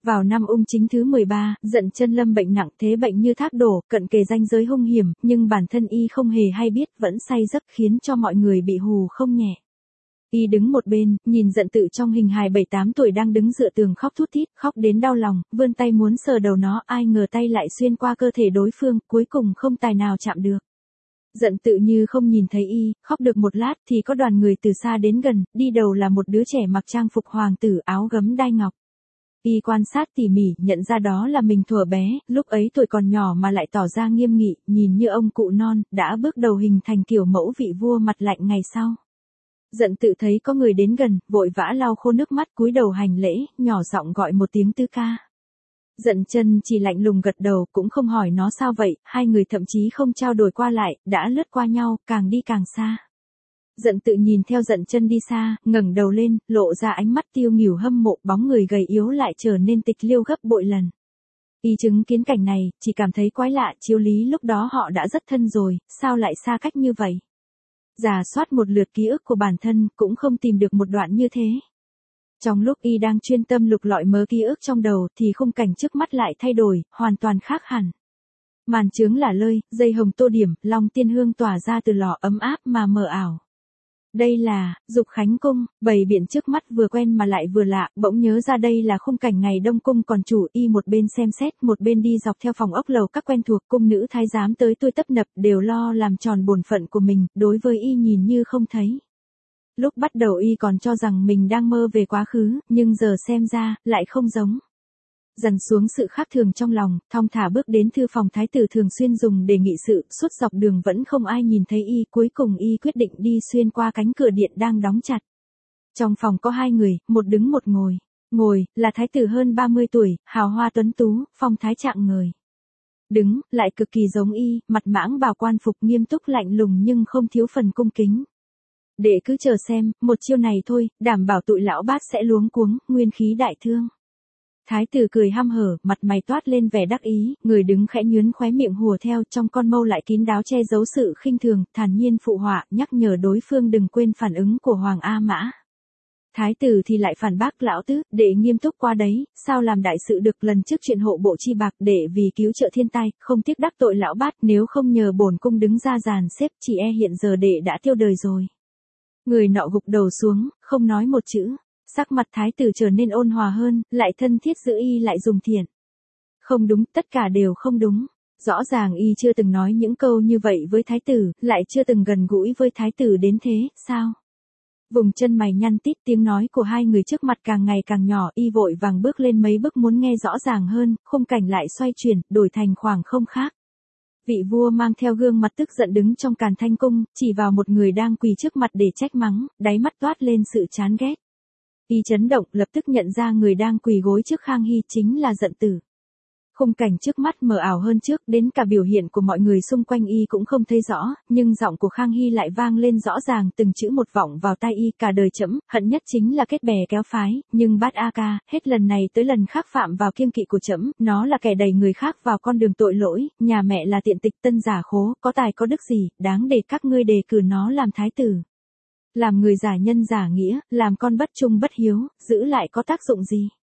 Vào năm Ung Chính thứ 13, Dận Chân lâm bệnh nặng, thế bệnh như thác đổ, cận kề ranh giới hung hiểm, nhưng bản thân y không hề hay biết, vẫn say giấc khiến cho mọi người bị hù không nhẹ. Y đứng một bên, nhìn Dận Tự trong hình hài 7-8 tuổi đang đứng dựa tường khóc thút thít, khóc đến đau lòng, vươn tay muốn sờ đầu nó, ai ngờ tay lại xuyên qua cơ thể đối phương, cuối cùng không tài nào chạm được. Dận Tự như không nhìn thấy y, khóc được một lát thì có đoàn người từ xa đến gần, đi đầu là một đứa trẻ mặc trang phục hoàng tử, áo gấm đai ngọc. Y quan sát tỉ mỉ, nhận ra đó là mình thuở bé, lúc ấy tuổi còn nhỏ mà lại tỏ ra nghiêm nghị, nhìn như ông cụ non, đã bước đầu hình thành kiểu mẫu vị vua mặt lạnh ngày sau. Dận Tự thấy có người đến gần, vội vã lau khô nước mắt, cúi đầu hành lễ, nhỏ giọng gọi một tiếng tứ ca. Dận Chân chỉ lạnh lùng gật đầu, cũng không hỏi nó sao vậy, hai người thậm chí không trao đổi qua lại, đã lướt qua nhau, càng đi càng xa. Dận Tự nhìn theo Dận Chân đi xa, ngẩng đầu lên, lộ ra ánh mắt tiêu nghỉu hâm mộ, bóng người gầy yếu lại trở nên tịch liêu gấp bội lần. Y chứng kiến cảnh này, chỉ cảm thấy quái lạ, chiếu lý lúc đó họ đã rất thân rồi, sao lại xa cách như vậy? Rà soát một lượt ký ức của bản thân, cũng không tìm được một đoạn như thế. Trong lúc y đang chuyên tâm lục lọi mớ ký ức trong đầu thì khung cảnh trước mắt lại thay đổi, hoàn toàn khác hẳn. Màn chướng lả lơi, dây hồng tô điểm, long tiên hương tỏa ra từ lò ấm áp mà mờ ảo. Đây là Dục Khánh Cung, bày biện trước mắt vừa quen mà lại vừa lạ, bỗng nhớ ra đây là khung cảnh ngày Đông Cung còn chủ. Y một bên xem xét, một bên đi dọc theo phòng ốc lầu các quen thuộc, cung nữ thái giám tới tui tấp nập, đều lo làm tròn bổn phận của mình, đối với y nhìn như không thấy. Lúc bắt đầu y còn cho rằng mình đang mơ về quá khứ, nhưng giờ xem ra, lại không giống. Dằn xuống sự khác thường trong lòng, thong thả bước đến thư phòng thái tử thường xuyên dùng để nghị sự, suốt dọc đường vẫn không ai nhìn thấy y, cuối cùng y quyết định đi xuyên qua cánh cửa điện đang đóng chặt. Trong phòng có hai người, một đứng một ngồi. Ngồi, là thái tử hơn 30 tuổi, hào hoa tuấn tú, phong thái trạng ngời. Đứng, lại cực kỳ giống y, mặt mãng bào quan phục nghiêm túc lạnh lùng nhưng không thiếu phần cung kính. Đệ cứ chờ xem, một chiêu này thôi, đảm bảo tụi lão bát sẽ luống cuống, nguyên khí đại thương. Thái tử cười hăm hở, mặt mày toát lên vẻ đắc ý, người đứng khẽ nhướn khóe miệng hùa theo, trong con mâu lại kín đáo che giấu sự khinh thường, thản nhiên phụ họa, nhắc nhở đối phương đừng quên phản ứng của Hoàng A Mã. Thái tử thì lại phản bác, lão tứ, đệ nghiêm túc qua đấy, sao làm đại sự được, lần trước chuyện hộ bộ chi bạc, đệ vì cứu trợ thiên tai, không tiếc đắc tội lão bát, nếu không nhờ bổn cung đứng ra dàn xếp, chỉ e hiện giờ đệ đã tiêu đời rồi. Người nọ gục đầu xuống, không nói một chữ. Sắc mặt thái tử trở nên ôn hòa hơn, lại thân thiết giữ y lại dùng thiện. Không đúng, tất cả đều không đúng. Rõ ràng y chưa từng nói những câu như vậy với thái tử, lại chưa từng gần gũi với thái tử đến thế, sao? Vùng chân mày nhăn tít, tiếng nói của hai người trước mặt càng ngày càng nhỏ, y vội vàng bước lên mấy bước muốn nghe rõ ràng hơn, khung cảnh lại xoay chuyển, đổi thành khoảng không khác. Vị vua mang theo gương mặt tức giận đứng trong Càn Thanh Cung, chỉ vào một người đang quỳ trước mặt để trách mắng, đáy mắt toát lên sự chán ghét. Y chấn động, lập tức nhận ra người đang quỳ gối trước Khang Hy chính là Dận Tử. Khung cảnh trước mắt mờ ảo hơn trước, đến cả biểu hiện của mọi người xung quanh y cũng không thấy rõ, nhưng giọng của Khang Hy lại vang lên rõ ràng, từng chữ một vọng vào tai y, cả đời trẫm hận nhất chính là kết bè kéo phái, nhưng bát A Ca, hết lần này tới lần khác phạm vào kiêng kỵ của trẫm, nó là kẻ đẩy người khác vào con đường tội lỗi, nhà mẹ là tiện tịch tân giả khố, có tài có đức gì, đáng để các ngươi đề cử nó làm thái tử. Làm người giả nhân giả nghĩa, làm con bất trung bất hiếu, giữ lại có tác dụng gì?